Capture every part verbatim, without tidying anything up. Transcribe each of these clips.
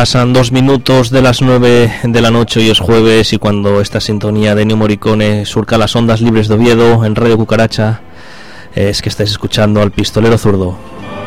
Pasan dos minutos de las nueve de la noche, hoy es jueves, y cuando esta sintonía de Ennio Morricone surca las ondas libres de Oviedo en Radio Cucaracha, es que estáis escuchando al Pistolero Zurdo.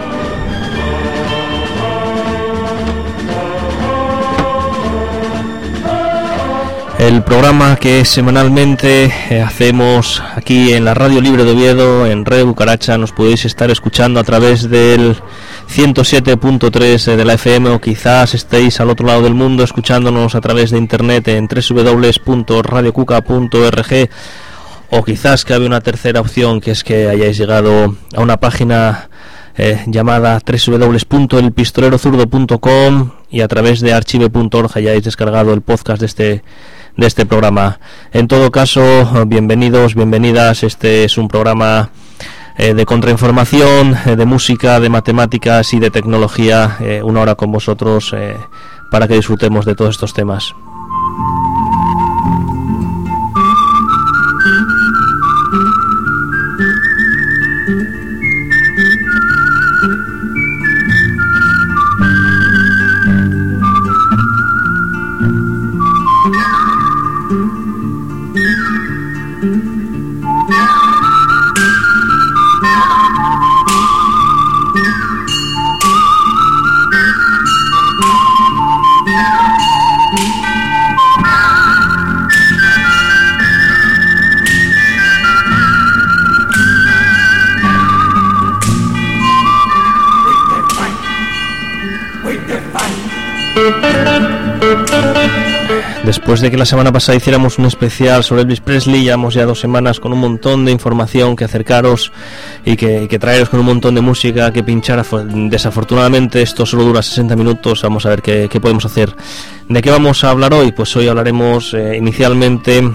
El programa que semanalmente eh, hacemos aquí en la Radio Libre de Oviedo, en Radio Cucaracha. Nos podéis estar escuchando a través del ciento siete punto tres de la F M, o quizás estéis al otro lado del mundo escuchándonos a través de internet en doble u doble u doble u punto radio cuca punto org, o quizás que había una tercera opción, que es que hayáis llegado a una página eh, llamada doble u doble u doble u punto el pistolero zurdo punto com, y a través de archive punto org hayáis descargado el podcast de este de este programa. En todo caso, bienvenidos, bienvenidas. Este es un programa eh, de contrainformación, eh, de música, de matemáticas y de tecnología, eh, una hora con vosotros eh, para que disfrutemos de todos estos temas. Después de que la semana pasada hiciéramos un especial sobre Elvis Presley, llevamos ya dos semanas con un montón de información que acercaros y que, que traeros, con un montón de música que pinchar. Desafortunadamente esto solo dura sesenta minutos, vamos a ver qué, qué podemos hacer. ¿De qué vamos a hablar hoy? Pues hoy hablaremos eh, inicialmente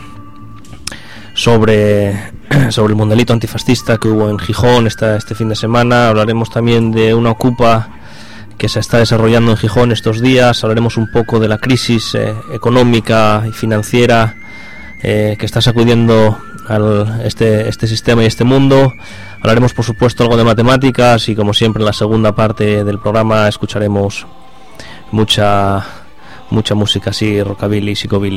sobre, sobre el mundialito antifascista que hubo en Gijón esta, este fin de semana. Hablaremos también de una ocupa que se está desarrollando en Gijón estos días. Hablaremos un poco de la crisis eh, económica y financiera eh, que está sacudiendo al, este, este sistema y este mundo. Hablaremos, por supuesto, algo de matemáticas, y como siempre en la segunda parte del programa escucharemos mucha mucha música así, rockabilly y psicobilly.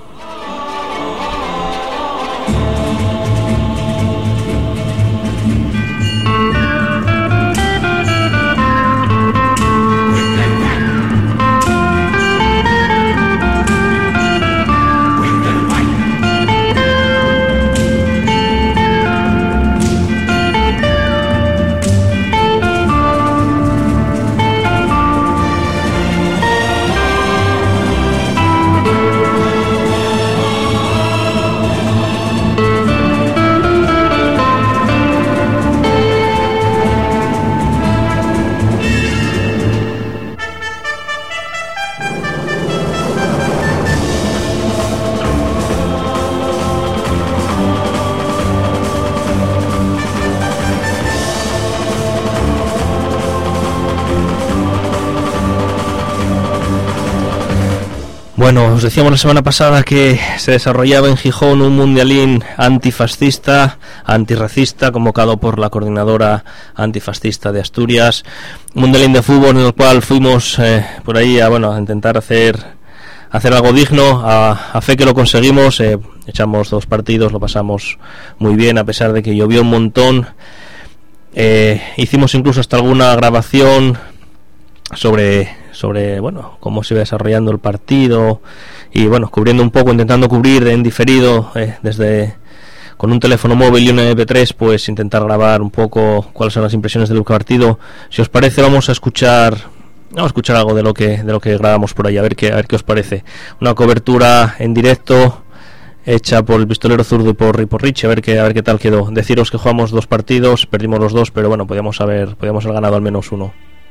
Bueno, os decíamos la semana pasada que se desarrollaba en Gijón un mundialín antifascista, antirracista, convocado por la Coordinadora Antifascista de Asturias. Un mundialín de fútbol en el cual fuimos eh, por ahí a, bueno, a intentar hacer hacer algo digno. A, a fe que lo conseguimos. Eh, echamos dos partidos, lo pasamos muy bien, a pesar de que llovió un montón. Eh, hicimos incluso hasta alguna grabación sobre sobre bueno, cómo se iba desarrollando el partido, y bueno, cubriendo un poco, intentando cubrir en diferido eh, desde con un teléfono móvil y un eme pe tres, pues intentar grabar un poco cuáles son las impresiones del partido. Si os parece, vamos a escuchar vamos a escuchar algo de lo que de lo que grabamos por ahí, a ver qué a ver qué os parece. Una cobertura en directo hecha por el Pistolero Zurdo y por, y por Richie, a ver qué a ver qué tal quedó. Deciros que jugamos dos partidos, perdimos los dos, pero bueno, podíamos haber podíamos haber ganado al menos uno.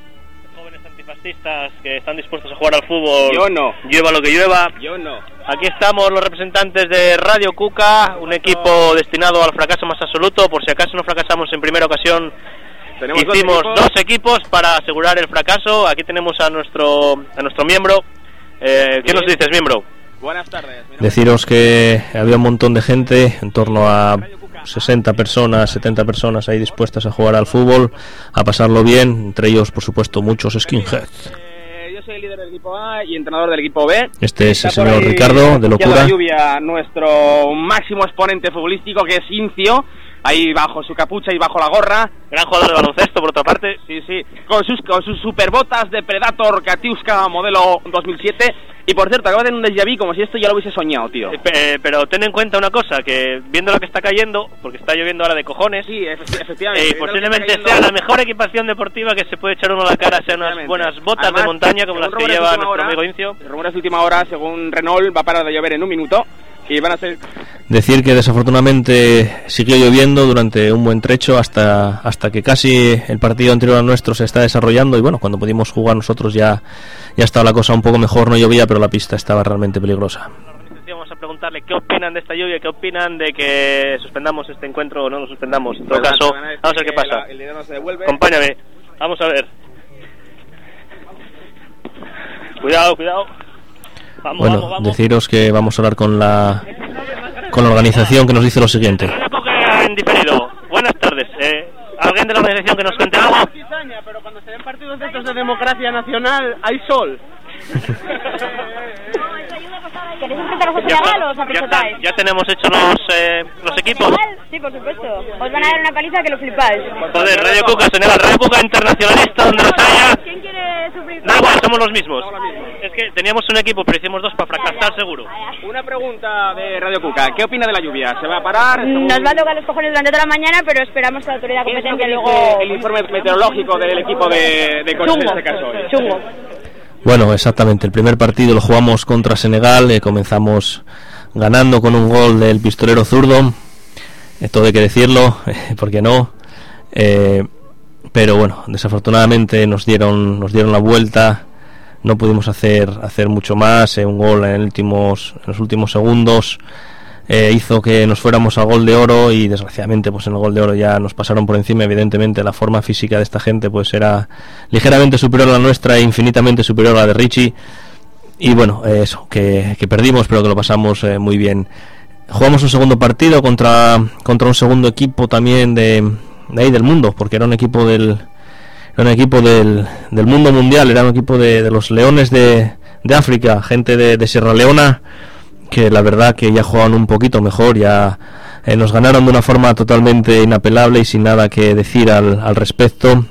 Que están dispuestos a jugar al fútbol. Yo no. Llueva lo que llueva. Yo no. Aquí estamos los representantes de Radio Cuca, un equipo destinado al fracaso más absoluto. Por si acaso no fracasamos en primera ocasión, tenemos hicimos dos equipos. dos equipos para asegurar el fracaso. Aquí tenemos a nuestro a nuestro miembro. Eh, ¿Qué sí. nos dices, miembro? Buenas tardes. Deciros que había un montón de gente, en torno a sesenta personas, setenta personas ahí dispuestas a jugar al fútbol, a pasarlo bien, entre ellos, por supuesto, muchos skinheads. Eh, yo soy el líder del equipo A y entrenador del equipo B. Este es el señor Ricardo, de Locura. La lluvia, nuestro máximo exponente futbolístico, que es Incio, ahí bajo su capucha y bajo la gorra. Gran jugador de baloncesto, por otra parte. Sí, sí, con sus, con sus superbotas de Predator Katiuska modelo dos mil siete. Y por cierto, acaba de tener un déjà vu como si esto ya lo hubiese soñado, tío. Eh, pero ten en cuenta una cosa, que viendo lo que está cayendo, porque está lloviendo ahora de cojones. Sí, efectivamente. Eh, posiblemente sea la mejor equipación deportiva que se puede echar uno a la cara, sean unas buenas botas Además, de montaña como las que lleva nuestro hora, amigo Incio. Rumores de última hora, según Renault, va a parar de llover en un minuto. Y van a ser... Decir que desafortunadamente siguió lloviendo durante un buen trecho hasta hasta que casi el partido anterior al nuestro se está desarrollando, y bueno, cuando pudimos jugar nosotros ya ya estaba la cosa un poco mejor, no llovía, pero la pista estaba realmente peligrosa. Vamos a preguntarle qué opinan de esta lluvia, qué opinan de que suspendamos este encuentro o no lo suspendamos. En todo pues caso, vamos a ver qué pasa. El dinero se devuelve. Acompáñame, vamos a ver. Cuidado, cuidado. Vamos, bueno, vamos, vamos. Deciros que vamos a hablar con la con la organización, que nos dice lo siguiente. En diferido. Buenas tardes. Eh, ¿Alguien de la organización que nos cuente algo? Pero cuando se ven partidos de estos de democracia nacional, hay sol. ¿Queréis enfrentaros a Senegal o os apresuráis? Ya, ya tenemos hechos los, eh, los equipos. Sí, por supuesto. Os van a dar una paliza que lo flipáis. Joder, Radio Cuca, Senegal, Radio Cuca internacionalista, donde los haya. ¿Quién quiere sufrir? Da igual, somos los mismos. Es que teníamos un equipo, pero hicimos dos para fracasar seguro. Una pregunta de Radio Cuca. ¿Qué opina de la lluvia? ¿Se va a parar? Nos va a tocar los cojones durante toda la mañana, pero esperamos que la autoridad competente luego... El informe meteorológico del equipo de, de coches en este caso. Chungo. Bueno, exactamente, el primer partido lo jugamos contra Senegal, eh, comenzamos ganando con un gol del pistolero zurdo, esto hay que decirlo, eh, porque no, eh, pero bueno, desafortunadamente nos dieron nos dieron la vuelta, no pudimos hacer hacer mucho más, eh, un gol en, el últimos, en los últimos segundos eh, hizo que nos fuéramos al gol de oro, y desgraciadamente pues en el gol de oro ya nos pasaron por encima. Evidentemente la forma física de esta gente pues era ligeramente superior a la nuestra e infinitamente superior a la de Richie, y bueno, eh, eso, que, que perdimos, pero que lo pasamos eh, muy bien. Jugamos un segundo partido contra contra un segundo equipo también de, de ahí del mundo, porque era un equipo del era un equipo del, del mundo mundial, era un equipo de, de los Leones de, de África, gente de, de Sierra Leona, que la verdad que ya jugaban un poquito mejor, ya eh, nos ganaron de una forma totalmente inapelable y sin nada que decir al, al respecto,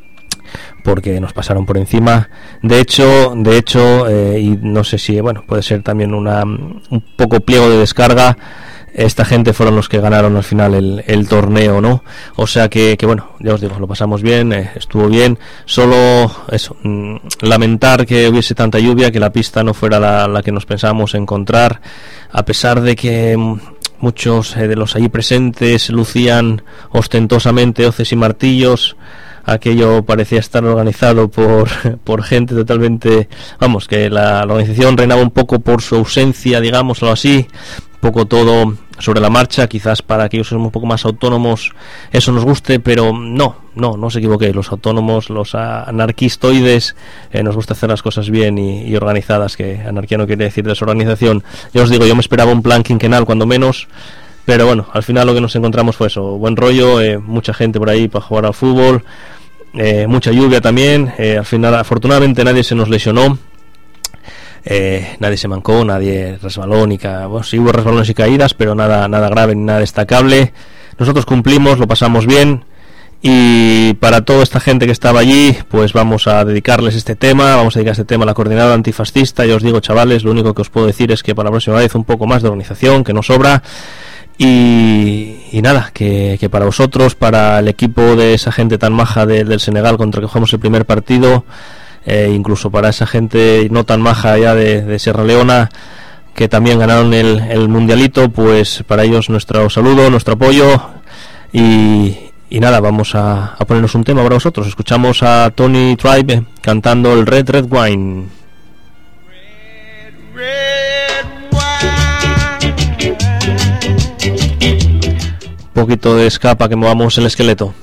porque nos pasaron por encima. De hecho, de hecho, eh, y no sé si, bueno, puede ser también una un poco pliego de descarga, esta gente fueron los que ganaron al final el, el torneo, ¿no? O sea que, que bueno, ya os digo, lo pasamos bien, eh, estuvo bien. Solo eso, mmm, lamentar que hubiese tanta lluvia, que la pista no fuera la, la que nos pensábamos encontrar, a pesar de que mmm, muchos eh, de los allí presentes lucían ostentosamente hoces y martillos. Aquello parecía estar organizado por, por gente totalmente, vamos, que la, la organización reinaba un poco por su ausencia, digámoslo así, poco todo sobre la marcha. Quizás para aquellos que somos un poco más autónomos eso nos guste, pero no, no, no os equivoquéis. Los autónomos, los anarquistoides, eh, nos gusta hacer las cosas bien y, y organizadas, que anarquía no quiere decir desorganización. Yo os digo, yo me esperaba un plan quinquenal cuando menos, pero bueno, al final lo que nos encontramos fue eso, buen rollo, eh, mucha gente por ahí para jugar al fútbol, eh, mucha lluvia también, eh, al final afortunadamente nadie se nos lesionó. Eh, nadie se mancó, nadie resbaló, ni ca... bueno, sí hubo resbalones y caídas, pero nada nada grave ni nada destacable. Nosotros cumplimos, lo pasamos bien, y para toda esta gente que estaba allí, pues vamos a dedicarles este tema, vamos a dedicar este tema a la coordinadora antifascista. Ya os digo, chavales, lo único que os puedo decir es que para la próxima vez un poco más de organización, que no sobra, y, y nada, que, que para vosotros, para el equipo de esa gente tan maja de, del Senegal contra el que jugamos el primer partido, Eh, incluso para esa gente no tan maja ya de, de Sierra Leona, que también ganaron el, el mundialito, pues para ellos nuestro saludo, nuestro apoyo, y, y nada, vamos a, a ponernos un tema para vosotros. Escuchamos a Tony Tribe cantando el Red Red Wine. Red, red wine. Un poquito de escapa, que movamos el esqueleto.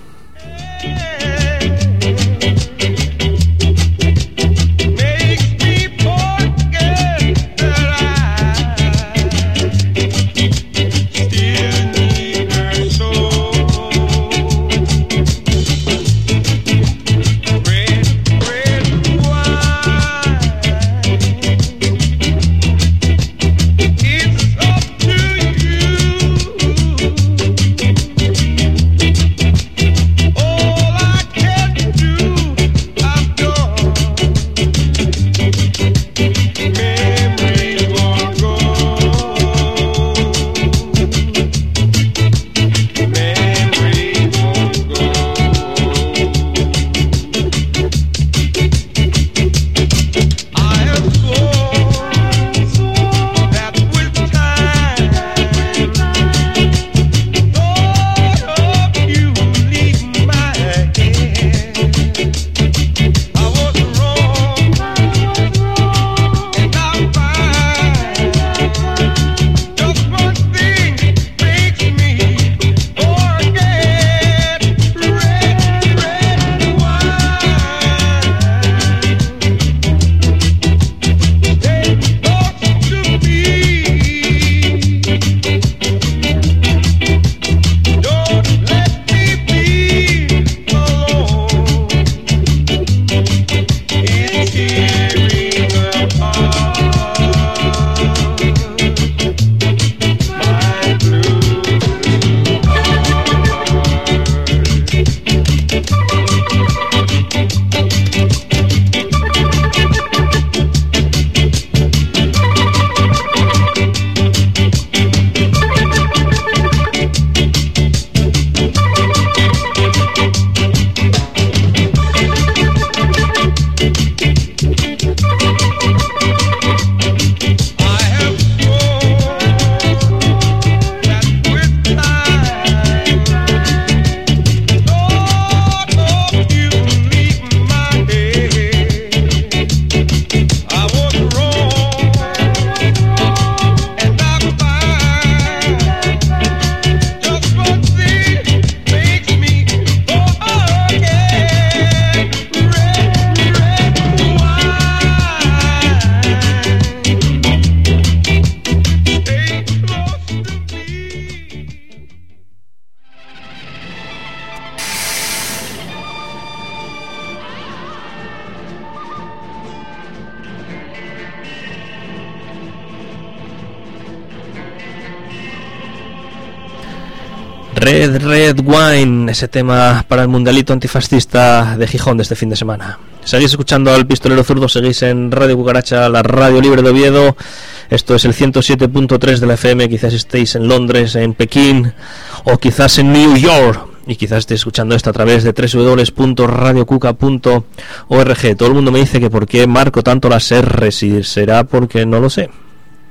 Red Red Wine, ese tema para el mundialito antifascista de Gijón de este fin de semana. Seguís escuchando al Pistolero Zurdo, seguís en Radio Cucaracha, la radio libre de Oviedo. Esto es el ciento siete punto tres de la F M. Quizás estéis en Londres, en Pekín o quizás en New York. Y quizás estéis escuchando esto a través de doble u doble u doble u punto radio cuca punto org. Todo el mundo me dice que por qué marco tanto las R's, y será porque no lo sé.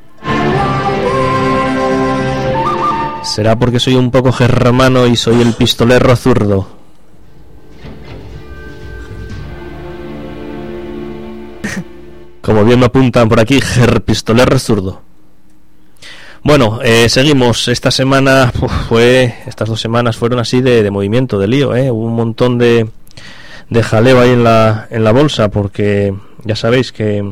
Será porque soy un poco germano y soy el pistolero zurdo. Como bien me apuntan por aquí, ger pistolero zurdo. Bueno, eh, seguimos. Esta semana uf, fue, estas dos semanas fueron así de, de movimiento, de lío, ¿eh? Hubo un montón de, de jaleo ahí en la, en la bolsa, porque ya sabéis que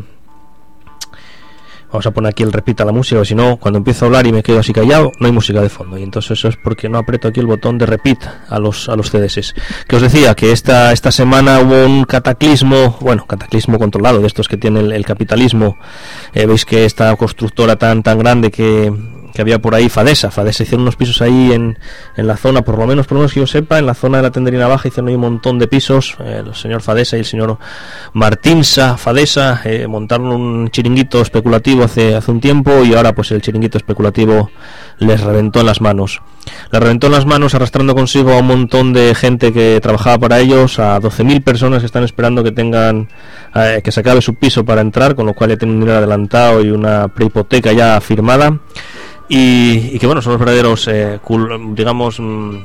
vamos a poner aquí el repita la música, o si no, cuando empiezo a hablar y me quedo así callado, no hay música de fondo, y entonces eso es porque no aprieto aquí el botón de repeat a los a los C D S. Que os decía que esta esta semana hubo un cataclismo, bueno, cataclismo controlado, de estos que tiene el, el capitalismo. Eh, veis que esta constructora tan tan grande que que había por ahí, Fadesa, Fadesa hicieron unos pisos ahí en, en la zona, por lo menos, por lo menos que yo sepa, en la zona de la Tenderina Baja hicieron ahí un montón de pisos. Eh, el señor Fadesa y el señor Martinsa Fadesa eh, montaron un chiringuito especulativo hace, hace un tiempo, y ahora pues el chiringuito especulativo les reventó en las manos. Les reventó en las manos arrastrando consigo a un montón de gente que trabajaba para ellos, a doce mil personas que están esperando que tengan eh, que se acabe su piso para entrar, con lo cual ya tienen un dinero adelantado y una prehipoteca ya firmada. Y, y que bueno, son los verdaderos eh, cul, digamos mm,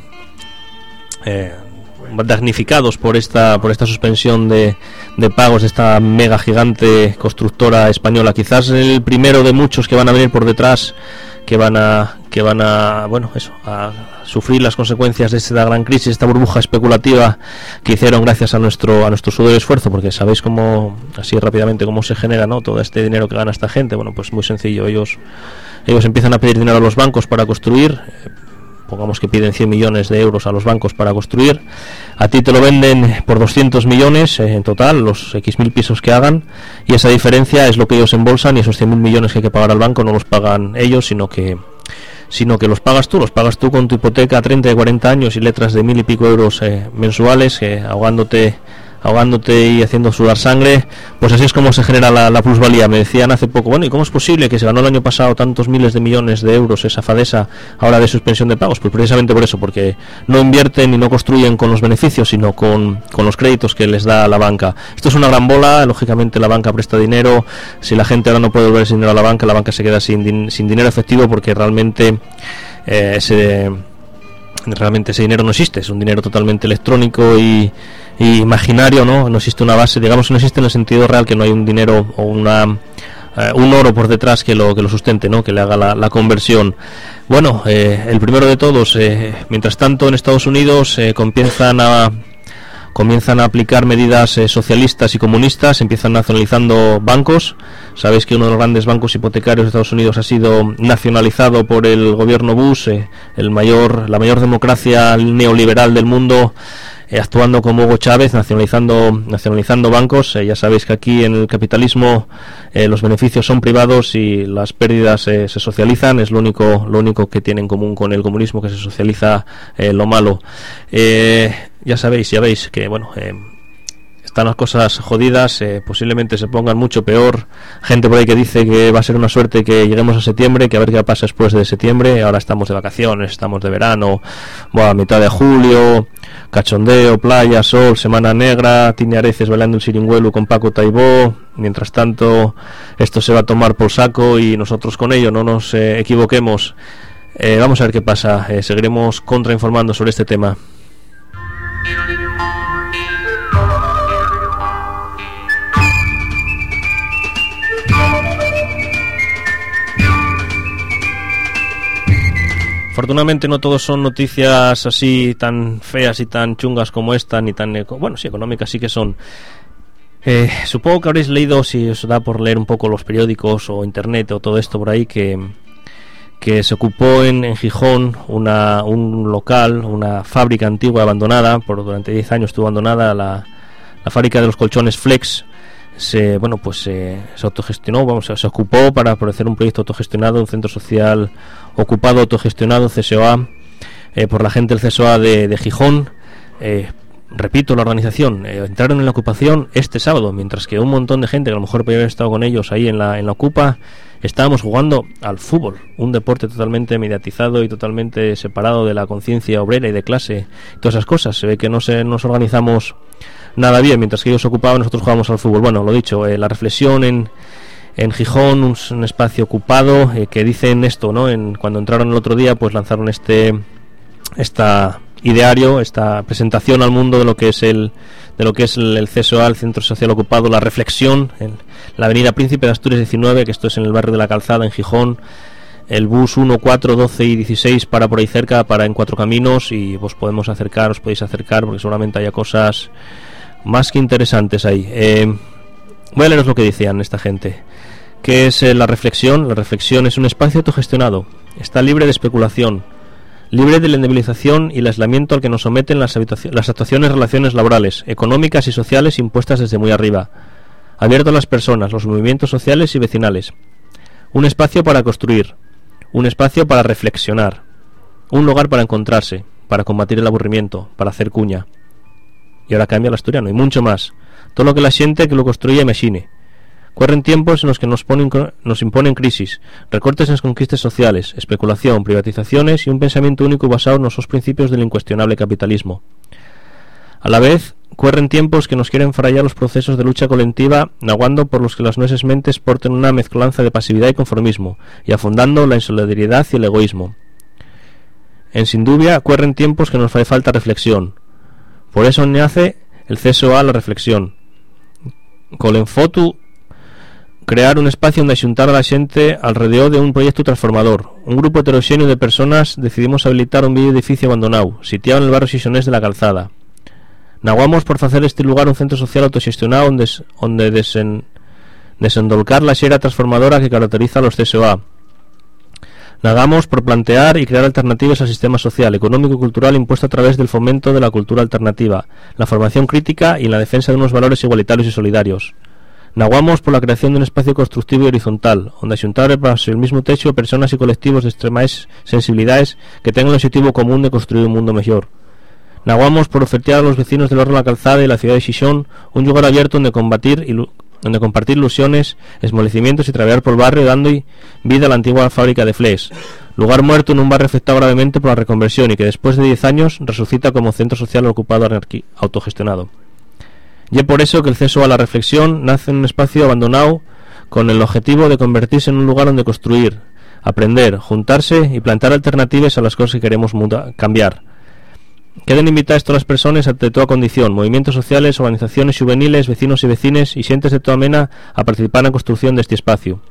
eh, damnificados por esta por esta suspensión de, de pagos de esta mega gigante constructora española. Quizás el primero de muchos que van a venir por detrás, que van a que van a bueno eso a sufrir las consecuencias de esta gran crisis, esta burbuja especulativa que hicieron gracias a nuestro a nuestro sudor y esfuerzo, porque sabéis cómo, así rápidamente, cómo se genera, ¿no?, todo este dinero que gana esta gente. Bueno, pues muy sencillo, ellos ellos empiezan a pedir dinero a los bancos para construir. Pongamos que piden cien millones de euros a los bancos para construir, a ti te lo venden por doscientos millones eh, en total, los X mil pisos que hagan, y esa diferencia es lo que ellos embolsan, y esos cien mil millones que hay que pagar al banco no los pagan ellos, sino que sino que los pagas tú, los pagas tú con tu hipoteca a treinta y cuarenta años y letras de mil y pico euros eh, mensuales, eh, ahogándote ahogándote y haciendo sudar sangre. Pues así es como se genera la, la plusvalía. Me decían hace poco, bueno, ¿y cómo es posible que se ganó el año pasado tantos miles de millones de euros esa Fadesa ahora de suspensión de pagos? Pues precisamente por eso, porque no invierten y no construyen con los beneficios, sino con, con los créditos que les da la banca. Esto es una gran bola. Lógicamente la banca presta dinero. Si la gente ahora no puede devolver ese dinero a la banca, la banca se queda sin, din- sin dinero efectivo, porque realmente eh, ese... realmente ese dinero no existe, es un dinero totalmente electrónico y, y imaginario, ¿no? No existe una base, digamos, no existe en el sentido real, que no hay un dinero o una eh, un oro por detrás que lo que lo sustente, ¿no?, que le haga la, la conversión. Bueno, eh, el primero de todos, eh, mientras tanto en Estados Unidos eh, comienzan a comienzan a aplicar medidas eh, socialistas y comunistas, empiezan nacionalizando bancos. Sabéis que uno de los grandes bancos hipotecarios de Estados Unidos ha sido nacionalizado por el gobierno Bush, eh, el mayor, la mayor democracia neoliberal del mundo, eh, actuando como Hugo Chávez, nacionalizando nacionalizando bancos. Eh, ya sabéis que aquí en el capitalismo eh, los beneficios son privados y las pérdidas eh, se socializan. Es lo único lo único que tiene en común con el comunismo, que se socializa eh, lo malo. Eh, ya sabéis, ya veis que bueno, eh, están las cosas jodidas, eh, posiblemente se pongan mucho peor. Gente por ahí que dice que va a ser una suerte que lleguemos a septiembre, que a ver qué pasa después de septiembre. Ahora estamos de vacaciones, estamos de verano, bueno, a mitad de julio, cachondeo, playa, sol, semana negra, Tini Areces bailando el Siringuelu con Paco Taibó. Mientras tanto esto se va a tomar por saco y nosotros con ello, no nos eh, equivoquemos. Eh, vamos a ver qué pasa, eh, seguiremos contrainformando sobre este tema. Afortunadamente no todos son noticias así tan feas y tan chungas como esta, ni tan... Bueno, sí, económicas sí que son. Eh, supongo que habréis leído, si os da por leer un poco los periódicos o internet o todo esto por ahí, que, que se ocupó en, en Gijón una, un local, una fábrica antigua abandonada, por durante diez años estuvo abandonada, la, la fábrica de los colchones Flex. Se, bueno, pues eh, se autogestionó, vamos, se ocupó para hacer un proyecto autogestionado, un centro social ocupado, autogestionado, C S O A, eh, por la gente del C S O A de, de Gijón. Eh, repito, la organización, eh, entraron en la ocupación este sábado, mientras que un montón de gente que a lo mejor podría haber estado con ellos ahí en la, en la ocupa, estábamos jugando al fútbol, un deporte totalmente mediatizado y totalmente separado de la conciencia obrera y de clase, y todas esas cosas. Se ve que no se, nos organizamos nada bien, mientras que ellos ocupaban, nosotros jugábamos al fútbol. Bueno, lo dicho, eh, la reflexión en, en Gijón, un, un espacio ocupado, eh, que dicen esto, ¿no? En, cuando entraron el otro día, pues lanzaron este esta ideario, esta presentación al mundo de lo que es el de lo que es el, el C S O A, el Centro Social Ocupado, la reflexión, en la avenida Príncipe de Asturias diecinueve, que esto es en el barrio de la Calzada, en Gijón. El bus uno, cuatro, doce y dieciséis para por ahí cerca, para en Cuatro Caminos, y vos podemos acercar, os podéis acercar, porque seguramente haya cosas más que interesantes ahí. Eh, voy a leeros lo que decían esta gente. ¿Qué es eh, la reflexión? La reflexión es un espacio autogestionado, está libre de especulación, libre de la indemnización y el aislamiento al que nos someten las, las actuaciones relaciones laborales, económicas y sociales impuestas desde muy arriba, abierto a las personas, los movimientos sociales y vecinales. Un espacio para construir, un espacio para reflexionar, un lugar para encontrarse, para combatir el aburrimiento, para hacer cuña. Y ahora cambia el asturiano, y mucho más. Todo lo que la siente que lo construye mexine. Corren tiempos en los que nos, ponen, nos imponen crisis, recortes en las conquistas sociales, especulación, privatizaciones y un pensamiento único basado en los principios del incuestionable capitalismo. A la vez, corren tiempos que nos quieren frayar los procesos de lucha colectiva, naguando por los que las nueces mentes porten una mezcolanza de pasividad y conformismo, y afundando la insolidaridad y el egoísmo. En sin duda, corren tiempos que nos hace falta reflexión. Por eso nace el C S O A, la reflexión. Colenfotu, crear un espacio donde xuntar a la xente alrededor de un proyecto transformador. Un grupo heterogéneo de personas decidimos habilitar un bello edificio abandonado, sitiado en el barrio xixonés de la Calzada. Naguamos por facer este lugar un centro social autoxestionado onde, onde desen, desendolcar la xera transformadora que caracteriza a los C S O A. Nagamos por plantear y crear alternativas al sistema social, económico y cultural impuesto a través del fomento de la cultura alternativa, la formación crítica y la defensa de unos valores igualitarios y solidarios. Naguamos por la creación de un espacio constructivo y horizontal, donde xuntar bajo el mismo techo personas y colectivos de extremas sensibilidades que tengan el objetivo común de construir un mundo mejor. Naguamos por ofertar a los vecinos del barrio La Calzada y la ciudad de Xixón un lugar abierto donde combatir y donde compartir ilusiones, esmolecimientos y trabajar por el barrio, dando vida a la antigua fábrica de Flex, lugar muerto en un barrio afectado gravemente por la reconversión y que después de diez años resucita como centro social ocupado autogestionado. Y es por eso que el C S O A, la reflexión, nace en un espacio abandonado con el objetivo de convertirse en un lugar donde construir, aprender, juntarse y plantar alternativas a las cosas que queremos muda- cambiar. Queden invitadas todas las personas de toda condición, movimientos sociales, organizaciones juveniles, vecinos y vecines y xentes de toda mena a participar en la construcción de este espacio.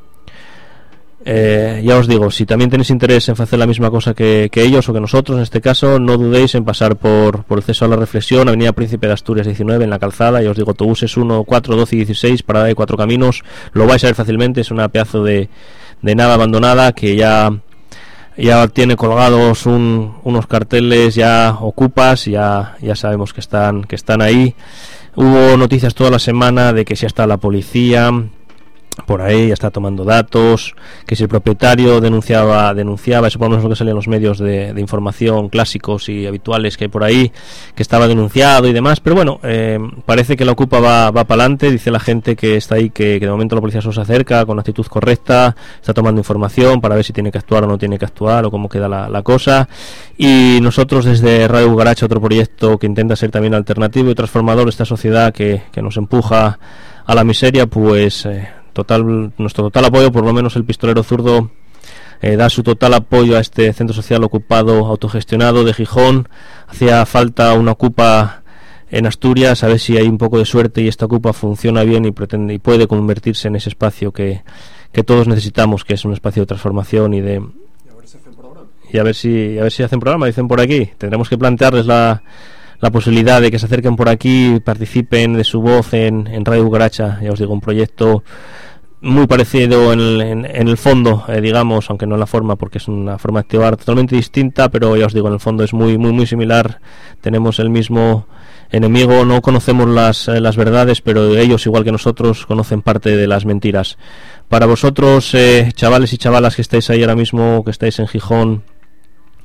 Eh, ya os digo, si también tenéis interés en hacer la misma cosa que, que ellos o que nosotros, en este caso, no dudéis en pasar por, por el C S O A a la reflexión, avenida Príncipe de Asturias diecinueve, en la Calzada. Ya os digo, autobuses uno, cuatro, doce y dieciséis, parada de Cuatro Caminos, lo vais a ver fácilmente. Es una pedazo de, de nave abandonada que ya ya tiene colgados un, unos carteles ya ocupas, ya ya sabemos que están que están ahí. Hubo noticias toda la semana de que ya está la policía por ahí, ya está tomando datos, que si el propietario denunciaba, denunciaba, eso por lo menos lo que salía en los medios de, de información clásicos y habituales que hay por ahí, que estaba denunciado y demás, pero bueno, eh, parece que la Ocupa va, va para adelante, dice la gente que está ahí, que, que de momento la policía solo se acerca con actitud correcta, está tomando información para ver si tiene que actuar o no tiene que actuar, o cómo queda la, la cosa, y nosotros desde Radio Garacha, otro proyecto que intenta ser también alternativo y transformador de esta sociedad que, que nos empuja a la miseria, pues... Eh, Total, nuestro total apoyo, por lo menos el Pistolero Zurdo eh, da su total apoyo a este centro social ocupado autogestionado de Gijón. Hacía falta una ocupa en Asturias, a ver si hay un poco de suerte y esta ocupa funciona bien y pretende y puede convertirse en ese espacio que, que todos necesitamos, que es un espacio de transformación y de... Y a ver si hacen programa. Y a ver si, a ver si hacen programa, dicen por aquí. Tendremos que plantearles la... la posibilidad de que se acerquen por aquí y participen de su voz en, en Radio Garacha. Ya os digo, un proyecto muy parecido en el, en, en el fondo, eh, digamos, aunque no en la forma, porque es una forma de activar totalmente distinta, pero ya os digo, en el fondo es muy muy muy similar. Tenemos el mismo enemigo, no conocemos las, eh, las verdades, pero ellos, igual que nosotros, conocen parte de las mentiras. Para vosotros, eh, chavales y chavalas que estáis ahí ahora mismo, que estáis en Gijón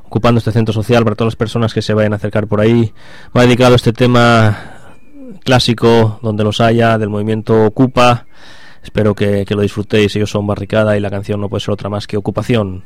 ocupando este centro social, para todas las personas que se vayan a acercar por ahí. Me ha dedicado este tema clásico, donde los haya, del movimiento Ocupa. Espero que, que lo disfrutéis. Ellos son Barricada y la canción no puede ser otra más que Ocupación.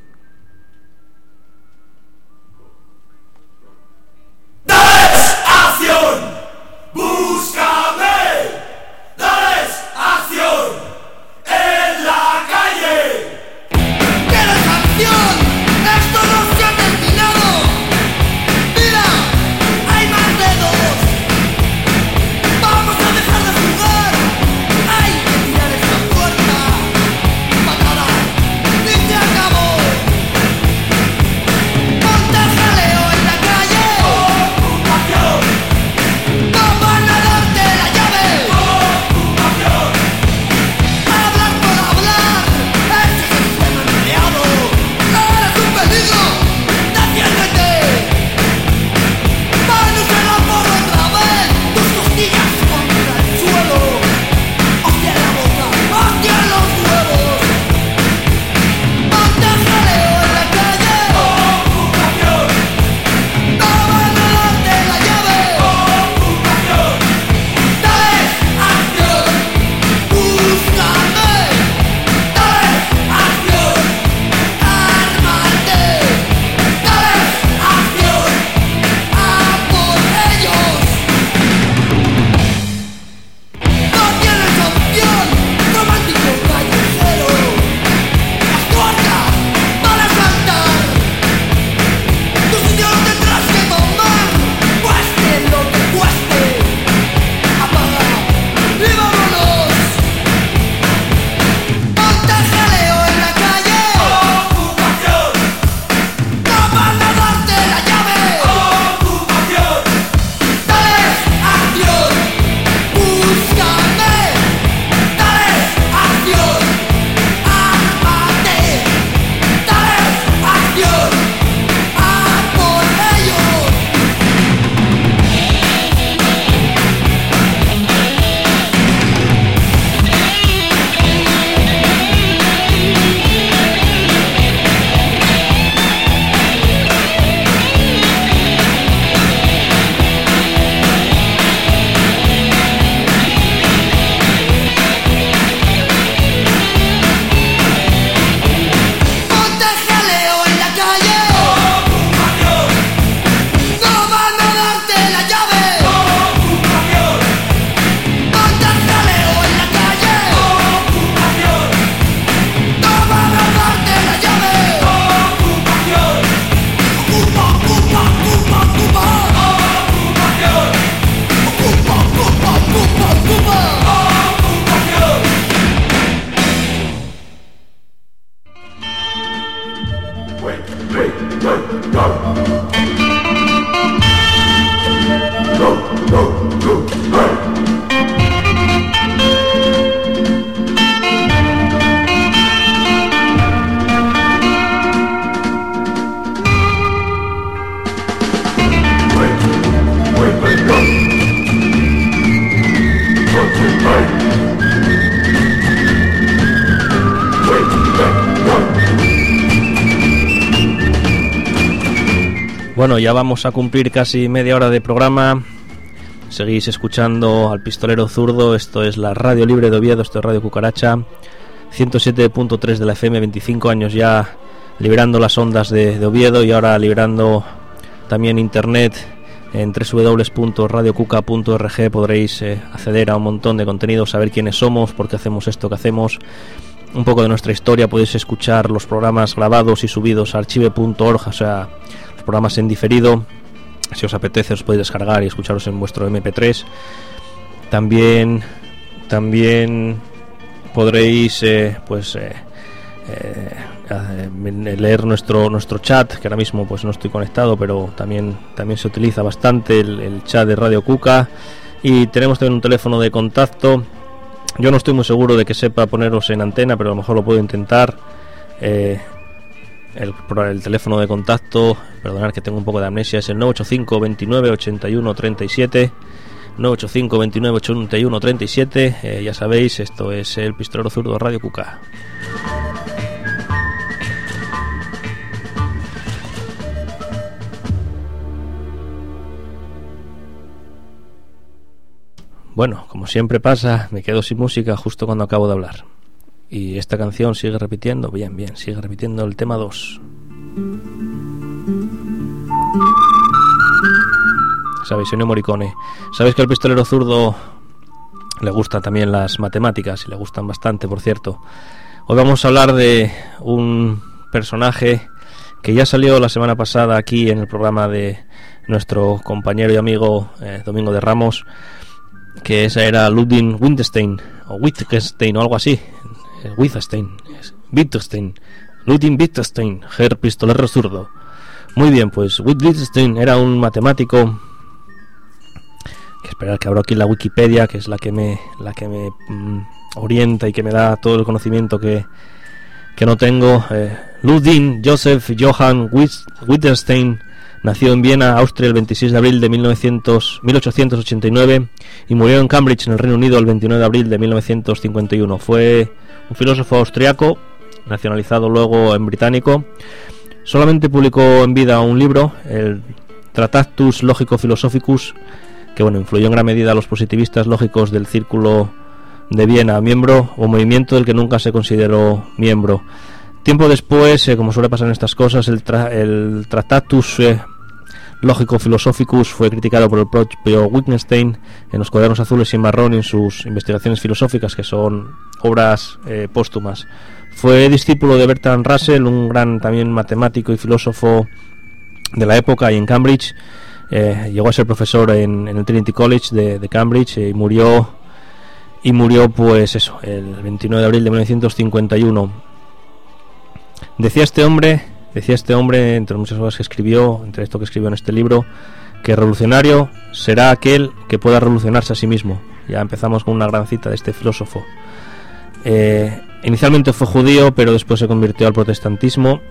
¡Dales acción! ¡Búscame! ¡Dales acción! ¡En la calle! ¡Quieres acción! ¡Esto no se ha terminado! ¡Mira! ¡Hay más dedos! ¡Vamos a dejar de jugar! ¡Hay que tirar esta puerta! ¡Patada! ¡Y se acabó! ¡Ponte el jaleo en la calle! ¡Ocupación! ¡No van a darte la llave! ¡Ocupación! ¡Hablar por hablar! ¡Ese es el sistema empleado! ¡Eres un peligro! ¡Defiéndete! ¡Manos en la porra otra vez! ¡Tus costillas contra el suelo! ¡Hostia en la boca! ¡Hostia en los huevos! ¡Ponte el jaleo en la calle! ¡Ocupación! ¡No van a darte la llave! ¡Ocupación! ¡Dales acción! ¡Búscame! ¡Dales acción! ¡Ármate! ¡Dales acción! ¡A por ellos! ¡No tienes opción! ¡Romántico callejero! ¡Las puertas van a saltar! ¡Tu sitio lo tendrás que tomar! ¡Cueste lo que cueste! ¡Apaga y vámonos! ¡Ponte el jaleo en la calle! ¡Ocupación! ¡No van a darte la llave! ¡Ocupación! ¡Dales acción! ¡Búscame! ¡Dales acción! ¡Ármate! ¡Dales acción! ¡A por ellos! ¡Ponte el jaleo en la calle! ¡Ocupación! ¡No van a darte la llave! ¡Ocupación! ¡Ponte el jaleo en la calle! ¡Ocupación! ¡No van a darte la llave! ¡Ocupación! ¡Ocupa, ocupa, ocupa, ocupa! ¡Ocupación! ¡Ocupa, ocupa, ocupa, ocupa! ¡Ocupación! Wait, wait, wait, go. Go, go, go, right. Wait, wait, wait, go. Go to right. Wait, wait, go. Bueno, ya vamos a cumplir casi media hora de programa. Seguís escuchando al Pistolero Zurdo. Esto es la Radio Libre de Oviedo, esto es Radio Cucaracha, ciento siete punto tres de la F M, veinticinco años ya liberando las ondas de, de Oviedo, y ahora liberando también internet. En doble u doble u doble u punto radio cuca punto org podréis eh, acceder a un montón de contenido, saber quiénes somos, por qué hacemos esto que hacemos, un poco de nuestra historia. Podéis escuchar los programas grabados y subidos a archive punto org, o sea, los programas en diferido. Si os apetece os podéis descargar y escucharos en vuestro eme pe tres. También también podréis eh, pues eh, eh, leer nuestro nuestro chat, que ahora mismo pues no estoy conectado, pero también también se utiliza bastante el, el chat de Radio Cuca. Y tenemos también un teléfono de contacto. Yo no estoy muy seguro de que sepa poneros en antena, pero a lo mejor lo puedo intentar. eh, El, el teléfono de contacto, perdonad que tengo un poco de amnesia, es el nueve ocho cinco, veintinueve, ochenta y uno, treinta y siete. nueve ocho cinco, veintinueve, ochenta y uno, treinta y siete. eh, Ya sabéis, esto es el Pistolero Zurdo de Radio Cuca. Bueno, como siempre pasa, me quedo sin música justo cuando acabo de hablar. Y esta canción sigue repitiendo, bien, bien, sigue repitiendo el tema dos. Sabéis, Ennio Morricone. Sabéis que al pistolero zurdo le gustan también las matemáticas, y le gustan bastante, por cierto. Hoy vamos a hablar de un personaje que ya salió la semana pasada aquí en el programa de nuestro compañero y amigo eh, Domingo de Ramos, que esa era Ludwig Wittgenstein, o Wittgenstein, o algo así. Wittgenstein, Wittgenstein, Ludwig Wittgenstein, Herr pistolero zurdo. Muy bien, pues Wittgenstein era un matemático. Que esperar que abro aquí la Wikipedia, que es la que me la que me mm, orienta y que me da todo el conocimiento que, que no tengo. eh, Ludwig Joseph Johann Wittgenstein nació en Viena, Austria, el veintiséis de abril de mil ochocientos ochenta y nueve y murió en Cambridge, en el Reino Unido, el veintinueve de abril de mil novecientos cincuenta y uno. Fue un filósofo austriaco, nacionalizado luego en británico. Solamente publicó en vida un libro, el Tractatus Logico-Philosophicus, que bueno, influyó en gran medida a los positivistas lógicos del Círculo de Viena, miembro o movimiento del que nunca se consideró miembro. Tiempo después, eh, como suele pasar en estas cosas, el, tra el Tractatus eh, Logico-Philosophicus fue criticado por el propio Wittgenstein en los cuadernos azules y en marrón y en sus investigaciones filosóficas, que son obras eh, póstumas. Fue discípulo de Bertrand Russell, un gran también matemático y filósofo de la época, y en Cambridge eh, llegó a ser profesor en, en el Trinity College de, de Cambridge eh, y murió y murió pues eso, el veintinueve de abril de mil novecientos cincuenta y uno. Decía este hombre, decía este hombre entre muchas cosas que escribió, entre esto que escribió en este libro, que revolucionario será aquel que pueda revolucionarse a sí mismo. Ya empezamos con una gran cita de este filósofo. Eh, inicialmente fue judío, pero después se convirtió al protestantismo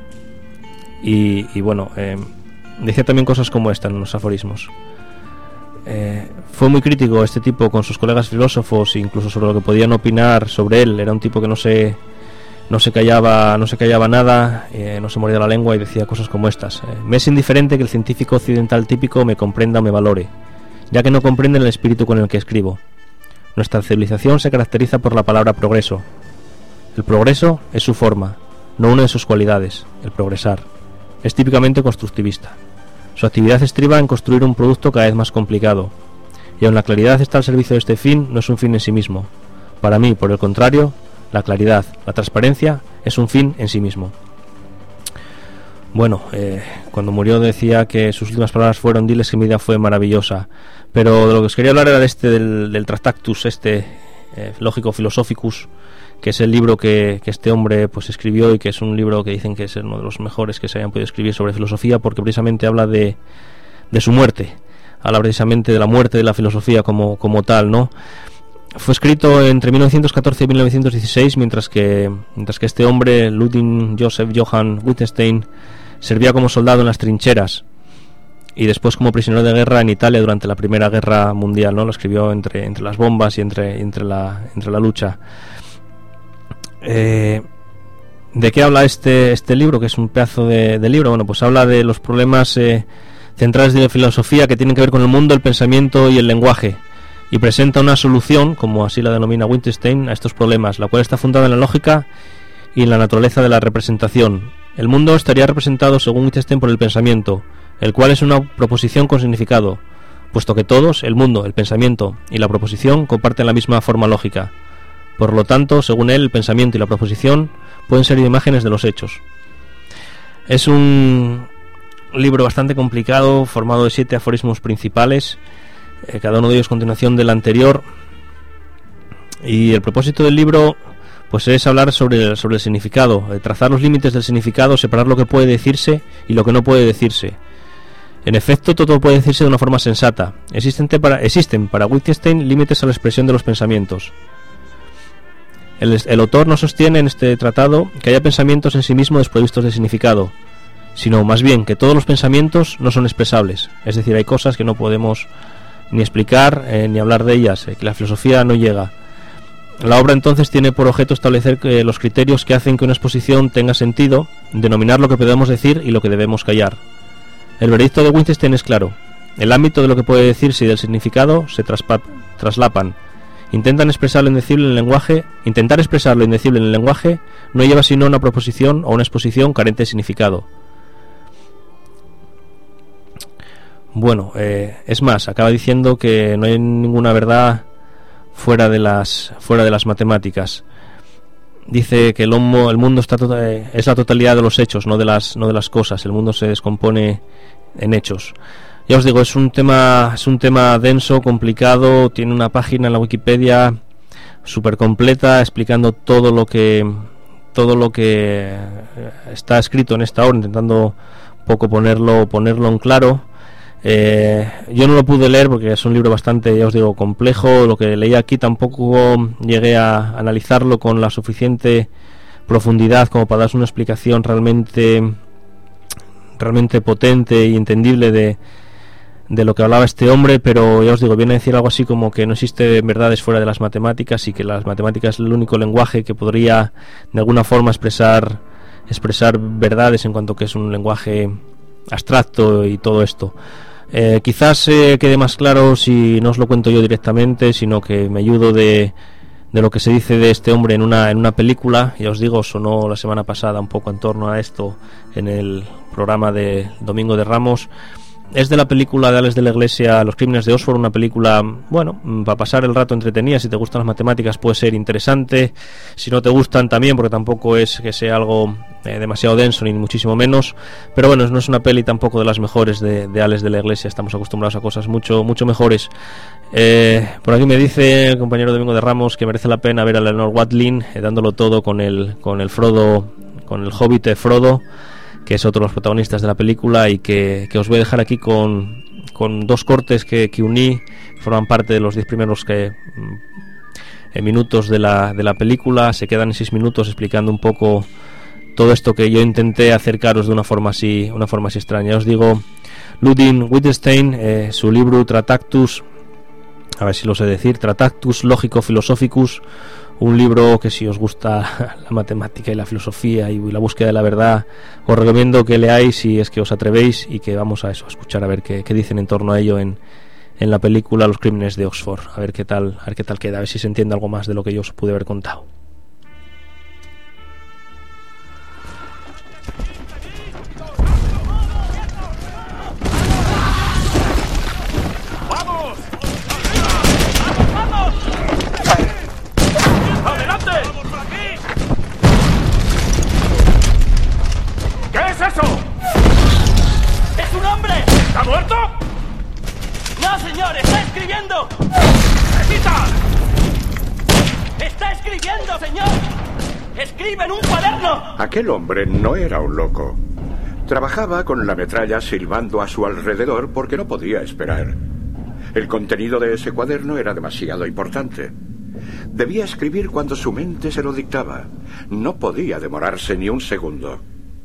y, y bueno, eh, decía también cosas como esta en los aforismos. Eh, fue muy crítico este tipo con sus colegas filósofos, incluso sobre lo que podían opinar sobre él. Era un tipo que no se no se callaba, no se callaba nada, eh, no se mordía la lengua y decía cosas como estas. Eh, me es indiferente que el científico occidental típico me comprenda o me valore, ya que no comprenden el espíritu con el que escribo. Nuestra civilización se caracteriza por la palabra progreso. El progreso es su forma, no una de sus cualidades, el progresar. Es típicamente constructivista. Su actividad estriba en construir un producto cada vez más complicado, y aun la claridad está al servicio de este fin, no es un fin en sí mismo. Para mí, por el contrario, la claridad, la transparencia, es un fin en sí mismo. Bueno, eh, cuando murió decía que sus últimas palabras fueron: diles que mi vida fue maravillosa. Pero de lo que os quería hablar era de este, del, del Tractatus, este eh, Logico-Philosophicus, que es el libro que, que este hombre pues escribió, y que es un libro que dicen que es uno de los mejores que se hayan podido escribir sobre filosofía, porque precisamente habla de, de su muerte, habla precisamente de la muerte de la filosofía como, como tal, ¿no? Fue escrito entre mil novecientos catorce y mil novecientos dieciséis, mientras que, mientras que este hombre, Ludwig Joseph Johann Wittgenstein, servía como soldado en las trincheras y después como prisionero de guerra en Italia durante la Primera Guerra Mundial, ¿no? Lo escribió entre, entre las bombas y entre, entre, la, entre la lucha. Eh, ¿De qué habla este, este libro, que es un pedazo de, de libro? Bueno, pues habla de los problemas eh, centrales de la filosofía que tienen que ver con el mundo, el pensamiento y el lenguaje, y presenta una solución, como así la denomina Wittgenstein, a estos problemas, la cual está fundada en la lógica y en la naturaleza de la representación. El mundo estaría representado, según Wittgenstein, por el pensamiento, el cual es una proposición con significado, puesto que todos, el mundo, el pensamiento y la proposición, comparten la misma forma lógica. Por lo tanto, según él, el pensamiento y la proposición pueden ser imágenes de los hechos. Es un libro bastante complicado, formado de siete aforismos principales, eh, cada uno de ellos continuación del anterior, y el propósito del libro pues es hablar sobre, sobre el significado, eh, trazar los límites del significado, separar lo que puede decirse y lo que no puede decirse. En efecto, todo puede decirse de una forma sensata. Existen para, existen para Wittgenstein límites a la expresión de los pensamientos. El, el autor no sostiene en este tratado que haya pensamientos en sí mismos desprovistos de significado, sino más bien que todos los pensamientos no son expresables, es decir, hay cosas que no podemos ni explicar eh, ni hablar de ellas, eh, que la filosofía no llega. La obra entonces tiene por objeto establecer que los criterios que hacen que una exposición tenga sentido, denominar lo que podemos decir y lo que debemos callar. El veredicto de Wittgenstein es claro: El ámbito de lo que puede decirse y del significado se traspa- traslapan. Intentan expresar lo indecible en el lenguaje. Intentar expresar lo indecible en el lenguaje no lleva sino una proposición o una exposición carente de significado. Bueno, eh, es más, acaba diciendo que no hay ninguna verdad fuera de las fuera de las matemáticas. Dice que el, homo, el mundo está to- eh, es la totalidad de los hechos, no de las no de las cosas. El mundo se descompone en hechos. Ya os digo, es un tema es un tema denso, complicado. Tiene una página en la Wikipedia súper completa explicando todo lo que todo lo que está escrito en esta obra, intentando un poco ponerlo ponerlo en claro. Eh, yo no lo pude leer porque es un libro bastante, ya os digo, complejo. Lo que leí aquí tampoco llegué a analizarlo con la suficiente profundidad como para darse una explicación realmente realmente potente y entendible de, de lo que hablaba este hombre, pero ya os digo, viene a decir algo así como que no existe verdades fuera de las matemáticas y que las matemáticas es el único lenguaje que podría de alguna forma expresar expresar verdades, en cuanto que es un lenguaje abstracto y todo esto. Eh, quizás eh, quede más claro si no os lo cuento yo directamente, sino que me ayudo de, de lo que se dice de este hombre en una, en una película. Ya os digo, sonó la semana pasada un poco en torno a esto en el programa de Domingo de Ramos. Es de la película de Alex de la Iglesia, Los Crímenes de Oxford, una película, bueno, para pasar el rato entretenida. Si te gustan las matemáticas puede ser interesante, si no te gustan también, porque tampoco es que sea algo eh, demasiado denso, ni muchísimo menos, pero bueno, no es una peli tampoco de las mejores de, de Alex de la Iglesia. Estamos acostumbrados a cosas mucho mucho mejores. Eh, por aquí me dice el compañero Domingo de Ramos que merece la pena ver a Leonard Watling eh, dándolo todo con el, con el Frodo, con el Hobbit de Frodo, que es otro de los protagonistas de la película, y que, que os voy a dejar aquí con, con dos cortes que, que uní, forman parte de los diez primeros que, eh, minutos de la, de la película. Se quedan en seis minutos explicando un poco todo esto que yo intenté acercaros de una forma así, una forma así extraña. Os digo, Ludwig Wittgenstein, eh, su libro Tractatus, a ver si lo sé decir, Tractatus Logico Philosophicus, un libro que si os gusta la matemática y la filosofía y la búsqueda de la verdad, os recomiendo que leáis si es que os atrevéis, y que vamos a eso, a escuchar a ver qué, qué dicen en torno a ello en, en la película Los Crímenes de Oxford, a ver qué tal, a ver qué tal queda, a ver si se entiende algo más de lo que yo os pude haber contado. ¿Está muerto? ¡No, señor! ¡Está escribiendo! ¡Evita! ¡Está escribiendo, señor! ¡Escribe en un cuaderno! Aquel hombre no era un loco. Trabajaba con la metralla silbando a su alrededor porque no podía esperar. El contenido de ese cuaderno era demasiado importante. Debía escribir cuando su mente se lo dictaba. No podía demorarse ni un segundo.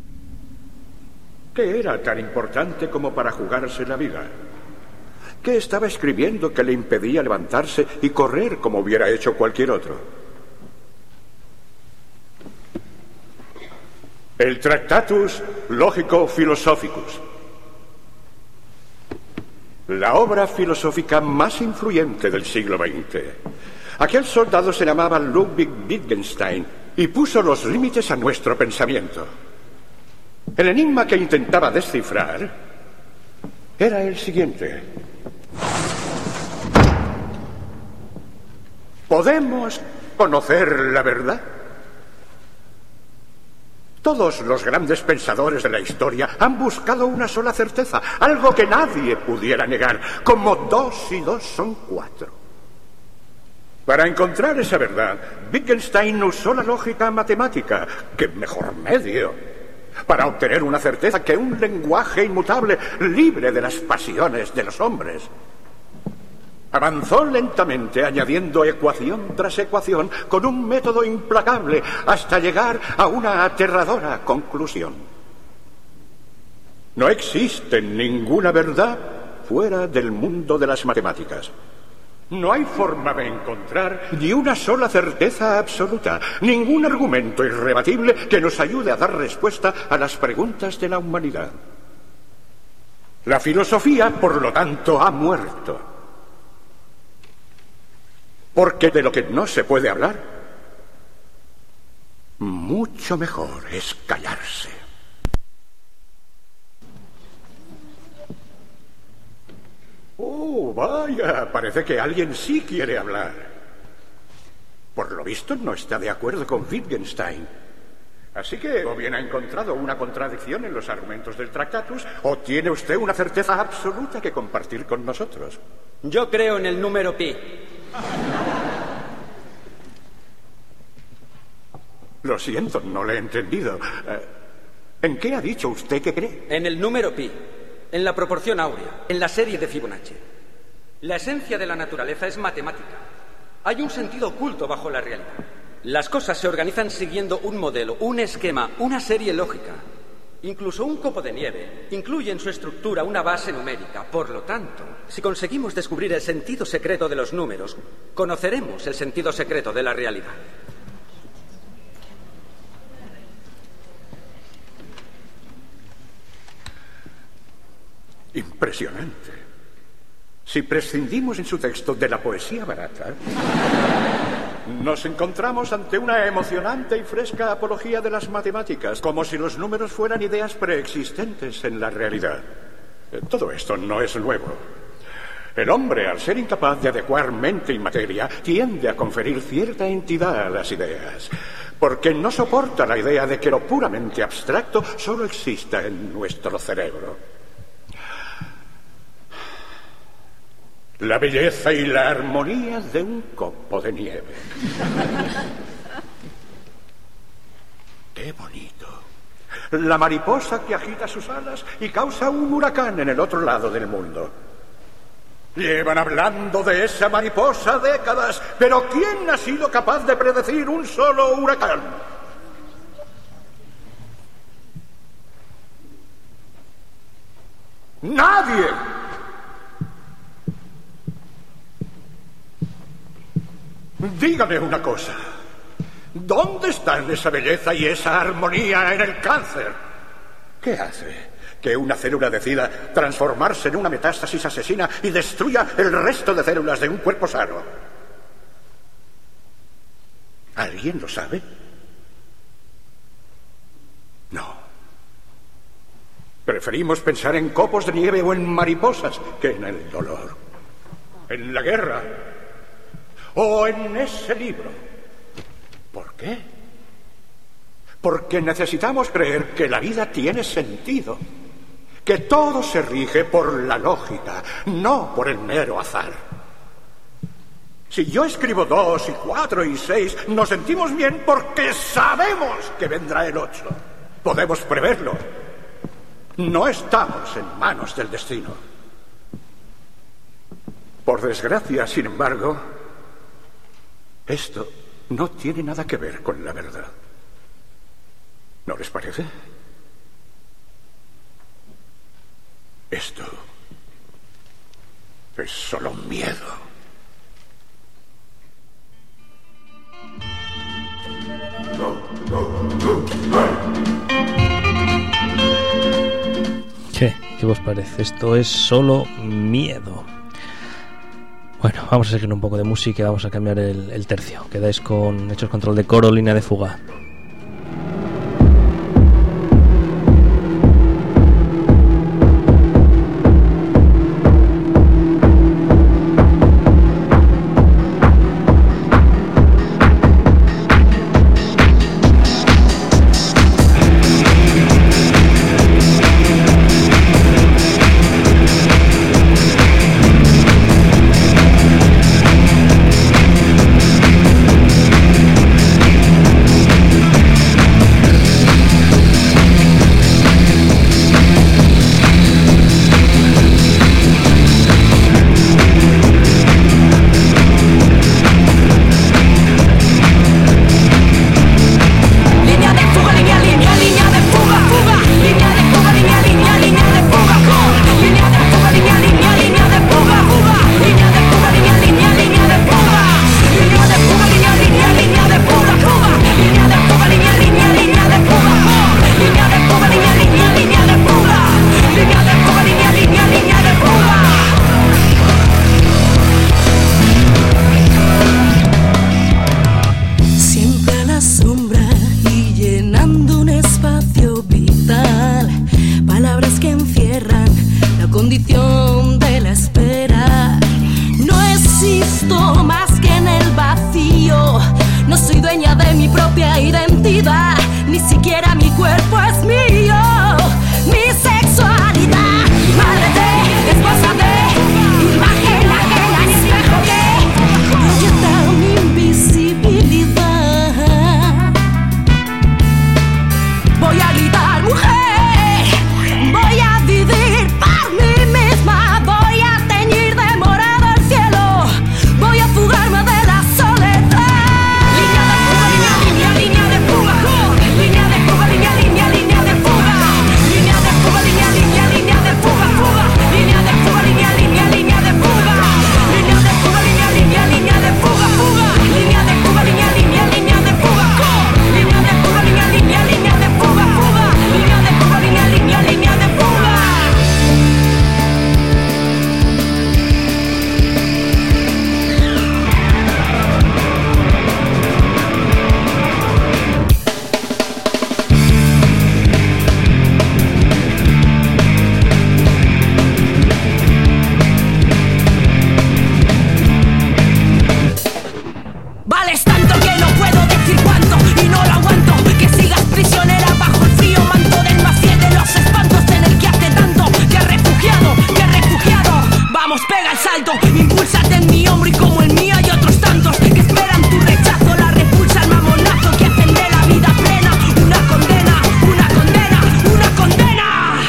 ¿Qué era tan importante como para jugarse la vida? ¿Qué estaba escribiendo que le impedía levantarse y correr como hubiera hecho cualquier otro? El Tractatus Logico Philosophicus. La obra filosófica más influyente del siglo veinte. Aquel soldado se llamaba Ludwig Wittgenstein y puso los límites a nuestro pensamiento. El enigma que intentaba descifrar era el siguiente. ¿Podemos conocer la verdad? Todos los grandes pensadores de la historia han buscado una sola certeza, algo que nadie pudiera negar, como dos y dos son cuatro. Para encontrar esa verdad, Wittgenstein usó la lógica matemática. ¡Qué mejor medio! Para obtener una certeza que un lenguaje inmutable, libre de las pasiones de los hombres. Avanzó lentamente añadiendo ecuación tras ecuación con un método implacable hasta llegar a una aterradora conclusión. No existe ninguna verdad fuera del mundo de las matemáticas. No hay forma de encontrar ni una sola certeza absoluta, ningún argumento irrebatible que nos ayude a dar respuesta a las preguntas de la humanidad. La filosofía, por lo tanto, ha muerto. Porque de lo que no se puede hablar, mucho mejor es callarse. Oh, vaya, parece que alguien sí quiere hablar. Por lo visto no está de acuerdo con Wittgenstein. Así que o bien ha encontrado una contradicción en los argumentos del Tractatus, o tiene usted una certeza absoluta que compartir con nosotros. Yo creo en el número pi. Lo siento, no le he entendido. ¿En qué ha dicho usted que cree? En el número pi, en la proporción áurea, en la serie de Fibonacci. La esencia de la naturaleza es matemática. Hay un sentido oculto bajo la realidad. Las cosas se organizan siguiendo un modelo, un esquema, una serie lógica. Incluso un copo de nieve incluye en su estructura una base numérica. Por lo tanto, si conseguimos descubrir el sentido secreto de los números, conoceremos el sentido secreto de la realidad. Impresionante. Si prescindimos en su texto de la poesía barata, nos encontramos ante una emocionante y fresca apología de las matemáticas, como si los números fueran ideas preexistentes en la realidad. Todo esto no es nuevo. El hombre, al ser incapaz de adecuar mente y materia, tiende a conferir cierta entidad a las ideas, porque no soporta la idea de que lo puramente abstracto solo exista en nuestro cerebro. La belleza y la armonía de un copo de nieve. ¡Qué bonito! La mariposa que agita sus alas y causa un huracán en el otro lado del mundo. Llevan hablando de esa mariposa décadas, pero ¿quién ha sido capaz de predecir un solo huracán? ¡Nadie! Dígame una cosa. ¿Dónde están esa belleza y esa armonía en el cáncer? ¿Qué hace que una célula decida transformarse en una metástasis asesina y destruya el resto de células de un cuerpo sano? ¿Alguien lo sabe? No. Preferimos pensar en copos de nieve o en mariposas que en el dolor, en la guerra o en ese libro. ¿Por qué? Porque necesitamos creer que la vida tiene sentido, que todo se rige por la lógica, no por el mero azar. Si yo escribo dos y cuatro y seis, nos sentimos bien porque sabemos que vendrá el ocho. Podemos preverlo. No estamos en manos del destino. Por desgracia, sin embargo, esto no tiene nada que ver con la verdad. ¿No les parece? Esto es solo miedo. ¿Qué? ¿Qué os parece? Esto es solo miedo. Bueno, vamos a seguir un poco de música y vamos a cambiar el, el tercio. Quedáis con Hechos Control de Coro, Línea de Fuga. vida, ni siquiera mi cuerpo es mío. Mi sexualidad, madre de, esposa de, imagen ajena, ni espejo que proyecta mi invisibilidad. Voy a gritar, mujer, voy a vivir por mí misma, voy a teñir de morado el cielo, voy a fugarme de la soledad. Línea de fuga, línea, línea, línea de fuga, línea de fuga, línea, línea, línea de fuga, línea de fuga, línea, línea, línea de fuga, fuga, línea de fuga, línea, línea, línea de fuga, línea de fuga, línea, línea, línea de fuga, fuga, línea de fuga, línea, línea, línea de fuga, línea de fuga, línea, línea, línea de fuga, fuga, línea de fuga, línea, línea, línea de fuga. Vales tanto que no puedo decir cuánto y no lo aguanto, que sigas prisionera bajo el frío manto del más fiel de los espantos en el que hace tanto que refugiado, que refugiado. Vamos, pega el salto, impúlsate en mi hombro y como el mío hay otros tantos que esperan tu rechazo, la repulsa, el mamonazo que hacen de la vida plena una condena, una condena, una condena.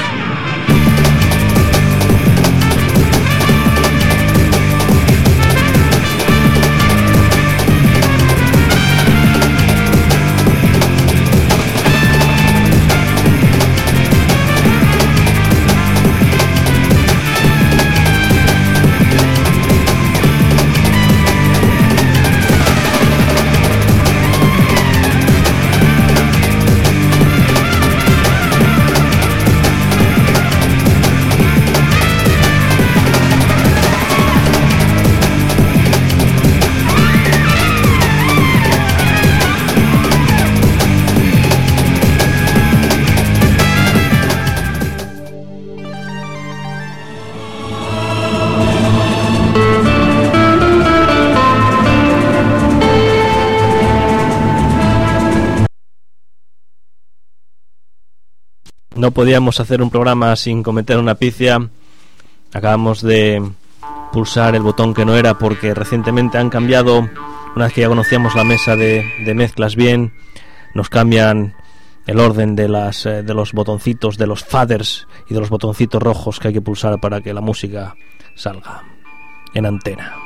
No podíamos hacer un programa sin cometer una pifia. Acabamos de pulsar el botón que no era porque recientemente han cambiado. Una vez que ya conocíamos la mesa de, de mezclas bien, nos cambian el orden de las eh, de los botoncitos, de los faders y de los botoncitos rojos que hay que pulsar para que la música salga en antena.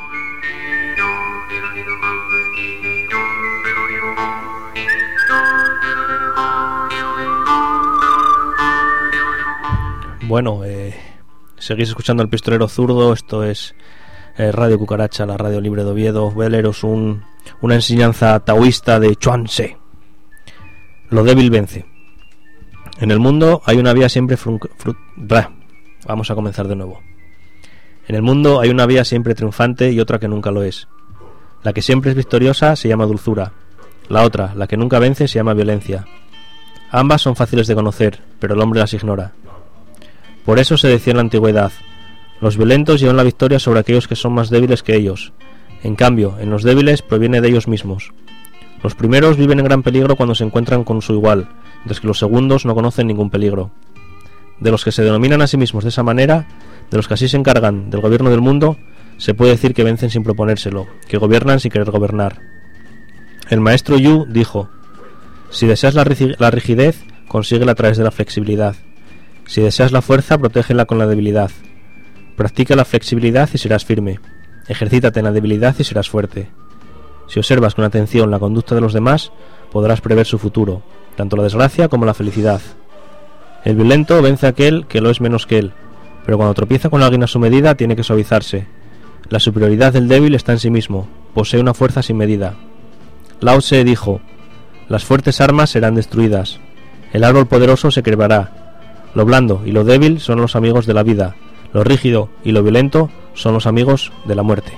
Bueno, eh, seguís escuchando El Pistolero Zurdo. Esto es eh, Radio Cucaracha, la radio libre de Oviedo. Voy a leeros un, una enseñanza taoísta de Chuan Tse. Lo débil vence. En el mundo hay una vía siempre frun, frun, blah. Vamos a comenzar de nuevo. En el mundo hay una vía siempre triunfante y otra que nunca lo es. La que siempre es victoriosa se llama dulzura. La otra, la que nunca vence, se llama violencia. Ambas son fáciles de conocer, pero el hombre las ignora. Por eso se decía en la antigüedad: los violentos llevan la victoria sobre aquellos que son más débiles que ellos. En cambio, en los débiles proviene de ellos mismos. Los primeros viven en gran peligro cuando se encuentran con su igual, mientras que los segundos no conocen ningún peligro. De los que se denominan a sí mismos de esa manera, de los que así se encargan del gobierno del mundo, se puede decir que vencen sin proponérselo, que gobiernan sin querer gobernar. El maestro Yu dijo: si deseas la rigidez, consíguela a través de la flexibilidad. Si deseas la fuerza, protégela con la debilidad. Practica la flexibilidad y serás firme. Ejercítate en la debilidad y serás fuerte. Si observas con atención la conducta de los demás, podrás prever su futuro, tanto la desgracia como la felicidad. El violento vence a aquel que lo es menos que él, pero cuando tropieza con alguien a su medida tiene que suavizarse. La superioridad del débil está en sí mismo, posee una fuerza sin medida. Lao Tse dijo: las fuertes armas serán destruidas, el árbol poderoso se quebrará. Lo blando y lo débil son los amigos de la vida, lo rígido y lo violento son los amigos de la muerte.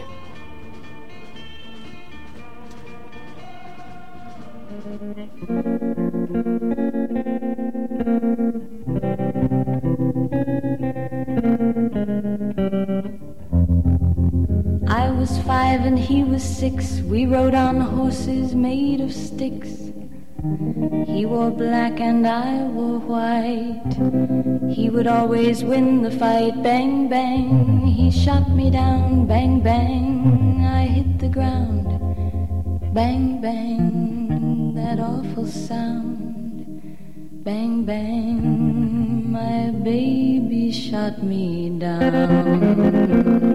I was five and he was six. We rode on horses made of sticks. He wore black and I wore white. He would always win the fight. Bang, bang, he shot me down. Bang, bang, I hit the ground. Bang, bang, that awful sound. Bang, bang, my baby shot me down.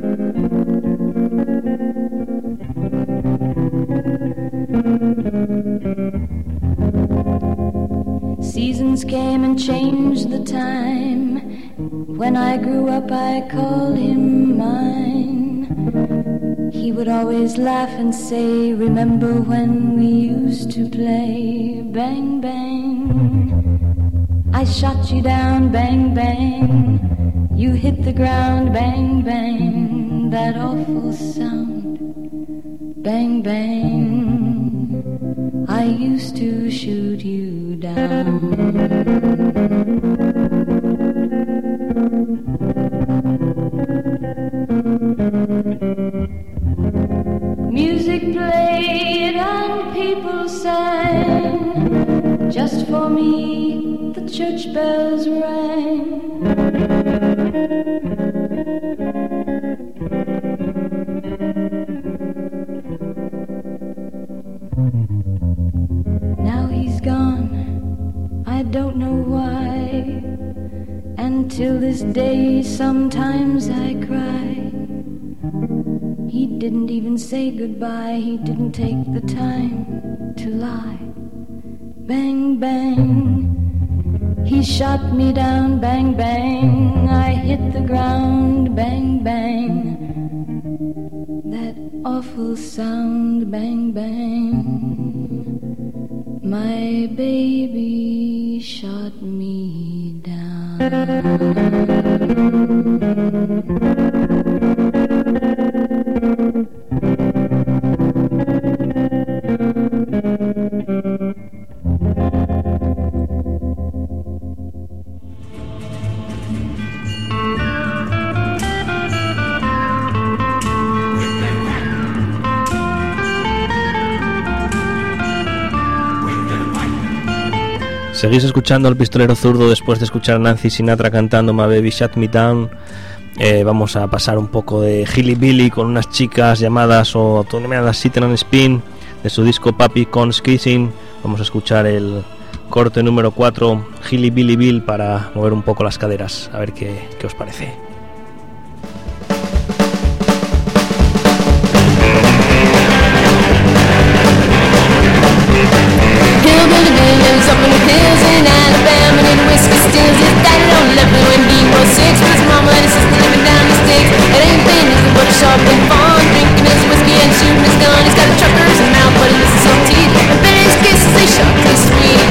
Seasons came and changed the time. When I grew up I called him mine. He would always laugh and say, remember when we used to play? Bang, bang, I shot you down. Bang, bang, you hit the ground. Bang, bang, that awful sound. Bang, bang, I used to shoot you down. Music played and people sang. Just for me the church bells rang. Now he's gone, I don't know why. And till this day sometimes I cry. He didn't even say goodbye. He didn't take the time to lie. Bang, bang, he shot me down. Bang, bang, I hit the ground. Bang, bang, that awful sound. Bang, bang, my baby shot me down. Seguís escuchando al Pistolero Zurdo después de escuchar a Nancy Sinatra cantando My Baby Shut Me Down. Eh, vamos a pasar un poco de Hilly-Billy con unas chicas llamadas o autonominadas Sit and Spin de su disco Papi Con's Kissing. Vamos a escuchar el corte número cuatro, Hilly-Billy Bill, para mover un poco las caderas, a ver qué, qué os parece. Up in the hills in Alabama, and whiskey steals his daddy don't love me when he was six. With his mama and his sister living down the sticks. It ain't been easy, but it's sharp and fun. Drinking his whiskey and shooting his gun. He's got a trucker's mouth, but he misses some teeth. And Betty's kisses, they sharp and sweet.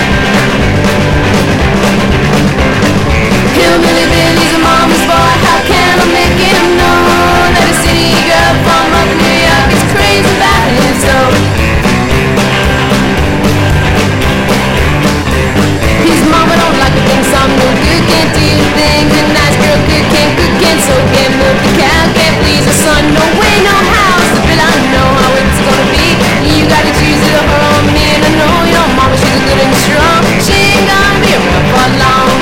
Hillbilly Billy's a mama's boy. How can I make him know that a city girl from up in New York is crazy about his soul? His mama don't like a thing, some no good, can't do things. A nice girl good, can't cook, can't sew, can't milk the cow, can't please her son. No way, no how, so Bill, I know how it's gonna be. You gotta choose it or her or me, and I know your mama, she's good and strong. She ain't gonna be around for long.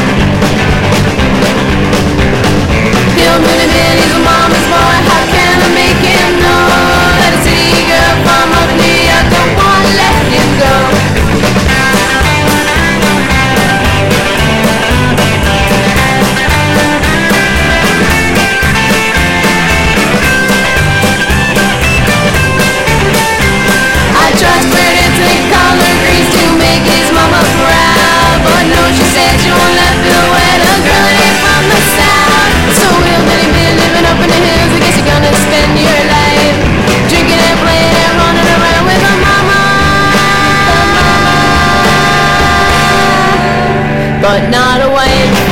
Hillbilly Billy's a mama's boy. How can I make him know that a city girl from up in New York don't wanna let him go? But not a wife.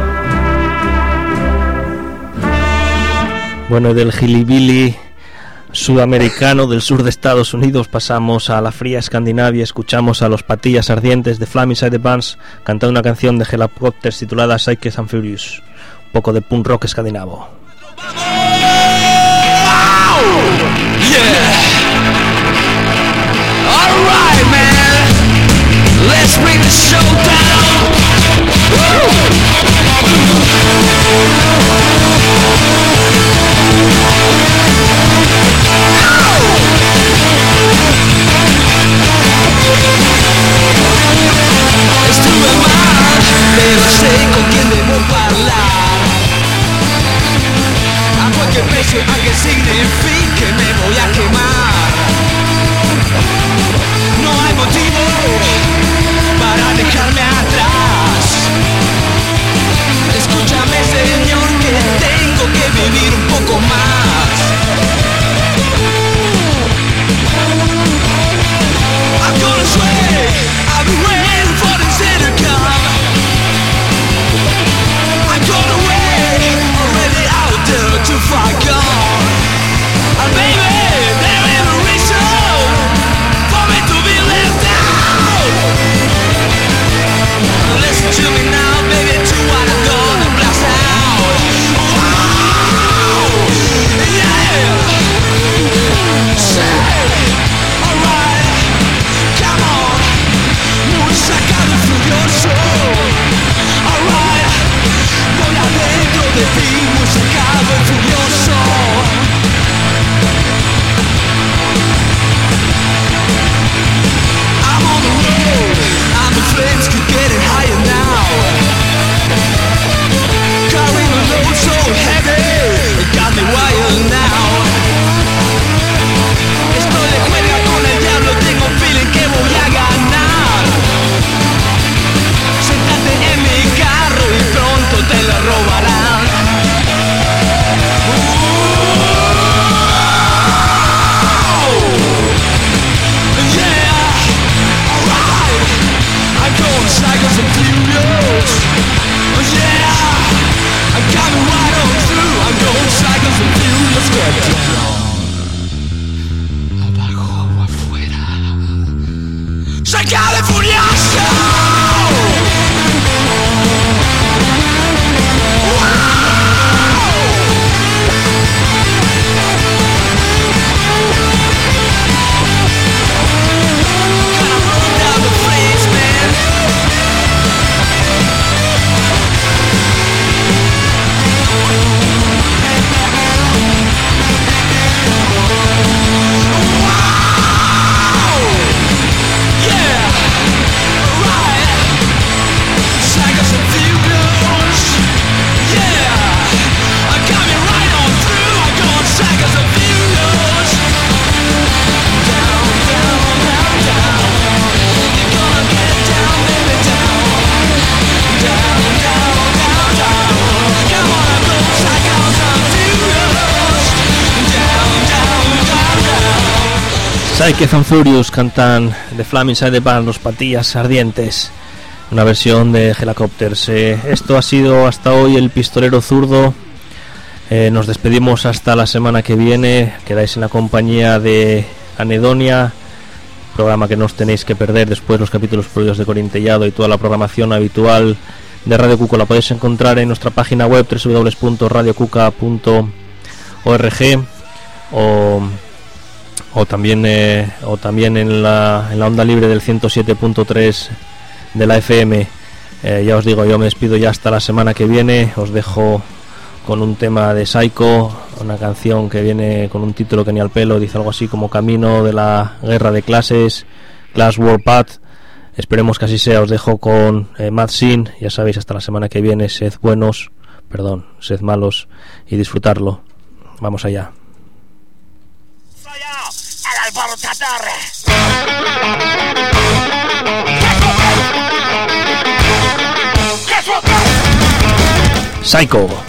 Bueno, del Hilly-Billy sudamericano del sur de Estados Unidos. Pasamos a la fría Escandinavia, escuchamos a los Patillas Ardientes de Flaming Side the Bands cantando una canción de Helicopters titulada Psyche and Furious, un poco de punk rock escandinavo. Yeah. All right, man. Let's bring the show down. Estuve mal, pero sé con quién debo hablar. A cualquier precio, aunque signifique me voy a quemar. No hay motivo para dejarme atrás. Escúchame, señor, que tengo que vivir un poco más. I'm gonna sway, I've been waiting for the day to come. I'm gonna wait, already out there to fight gone. And baby, there ain't a reason for me to be left out. Listen to me now, baby, to what I'm gonna blast out. Wow, yeah. Say, alright, come on. Muy sacado furioso. Alright, voy adentro de ti, muy sacado y furioso. I'm on the road, and the flames keep getting higher now. Carrying a load so heavy, it got me wired now. Estoy de juega con el diablo, tengo un feeling que voy a ganar. Siéntate en mi carro y pronto te lo robarán. Cycles and furious, yeah. I'm coming right on through. I'm going cycles and furious. Get down, abajo o afuera. Sacale furioso. Psyche and Furious cantan The Flaming Side the Band, los Patillas Ardientes, una versión de Helicopters. Eh, esto ha sido hasta hoy el Pistolero Zurdo. Eh, nos despedimos hasta la semana que viene. Quedáis en la compañía de Anedonia, programa que no os tenéis que perder. Después los capítulos previos de Corintellado y toda la programación habitual de Radio Cuca la podéis encontrar en nuestra página web doble u doble u doble u punto radio cuca punto org o o también eh, o también en la, en la onda libre del ciento siete punto tres de la F M. Eh, ya os digo, yo me despido ya hasta la semana que viene. Os dejo con un tema de Psycho, una canción que viene con un título que ni al pelo, dice algo así como Camino de la Guerra de Clases, Class Warpath. Esperemos que así sea. Os dejo con eh, Mad Sin. Ya sabéis, hasta la semana que viene. Sed buenos, perdón, sed malos y disfrutarlo. Vamos allá. El alborotador. Psycho.